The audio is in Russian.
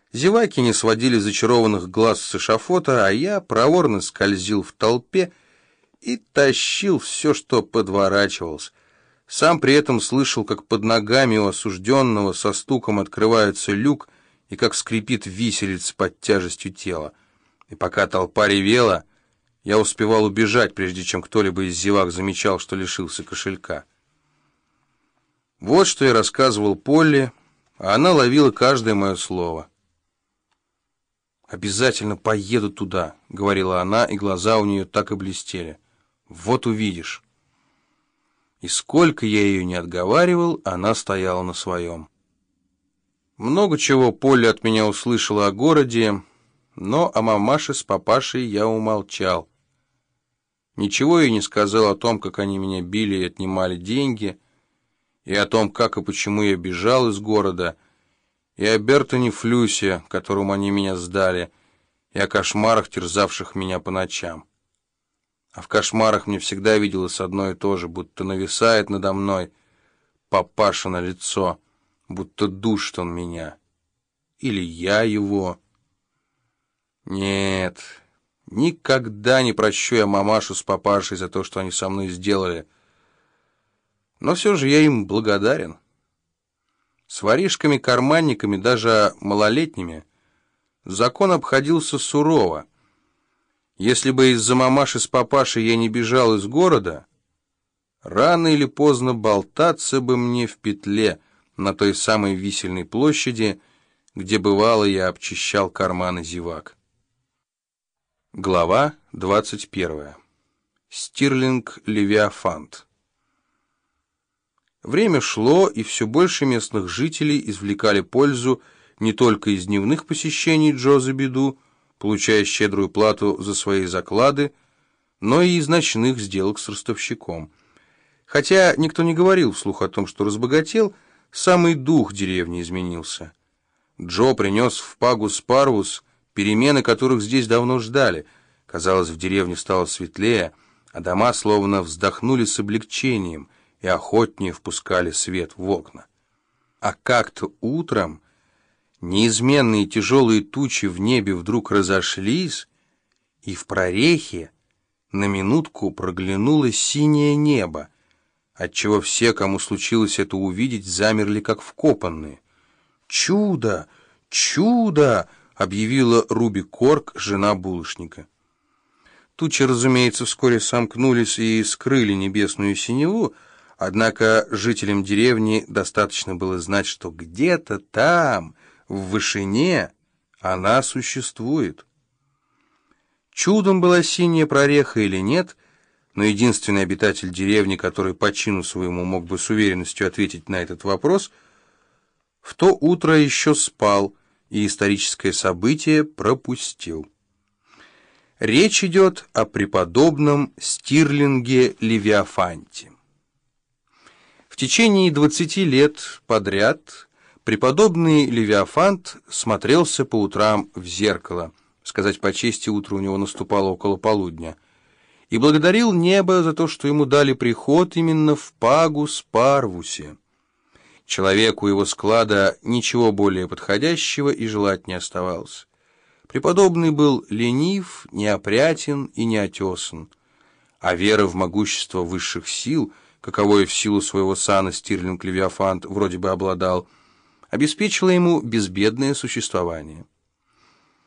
Зеваки не сводили зачарованных глаз с эшафота, а я проворно скользил в толпе и тащил все, что подворачивалось. Сам при этом слышал, как под ногами у осужденного со стуком открывается люк и как скрипит виселица под тяжестью тела. И пока толпа ревела, я успевал убежать, прежде чем кто-либо из зевак замечал, что лишился кошелька. Вот что я рассказывал Полли, а она ловила каждое мое слово. «Обязательно поеду туда», — говорила она, и глаза у нее так и блестели. «Вот увидишь». И сколько я ее не отговаривал, она стояла на своем. Много чего Полли от меня услышала о городе, но о мамаше с папашей я умолчал. Ничего я не сказал о том, как они меня били и отнимали деньги, и о том, как и почему я бежал из города, и о Бертоне Флюсе, которому они меня сдали, и о кошмарах, терзавших меня по ночам. А в кошмарах мне всегда виделось одно и то же, будто нависает надо мной папаша на лицо, будто душит он меня. Или я его. Нет, никогда не прощу я мамашу с папашей за то, что они со мной сделали. Но все же я им благодарен. С воришками-карманниками, даже малолетними, закон обходился сурово. Если бы из-за мамаши с папашей я не бежал из города, рано или поздно болтаться бы мне в петле на той самой висельной площади, где бывало я обчищал карманы зевак. Глава 21. Стирлинг-Левиафант. Время шло, и все больше местных жителей извлекали пользу не только из дневных посещений Джоза Биду, получая щедрую плату за свои заклады, но и из ночных сделок с ростовщиком. Хотя никто не говорил вслух о том, что разбогател, самый дух деревни изменился. Джо принес в Пагус-Парвус перемены, которых здесь давно ждали. Казалось, в деревне стало светлее, а дома словно вздохнули с облегчением и охотнее впускали свет в окна. А как-то утром неизменные тяжелые тучи в небе вдруг разошлись, и в прорехе на минутку проглянуло синее небо, отчего все, кому случилось это увидеть, замерли как вкопанные. «Чудо! Чудо!» — объявила Руби Корк, жена булочника. Тучи, разумеется, вскоре сомкнулись и скрыли небесную синеву, однако жителям деревни достаточно было знать, что где-то там, в вышине, она существует. Чудом была синяя прореха или нет, но единственный обитатель деревни, который по чину своему мог бы с уверенностью ответить на этот вопрос, в то утро еще спал и историческое событие пропустил. Речь идет о преподобном Стирлинге-Левиафанте. В течение 20 лет подряд преподобный Левиафант смотрелся по утрам в зеркало, сказать по чести, утро у него наступало около полудня, и благодарил небо за то, что ему дали приход именно в Пагус-Парвусе. Человеку его склада ничего более подходящего и желать не оставалось. Преподобный был ленив, неопрятен и неотесан, а вера в могущество высших сил, каковой в силу своего сана Стирлинг-Левиафант вроде бы обладал, обеспечила ему безбедное существование.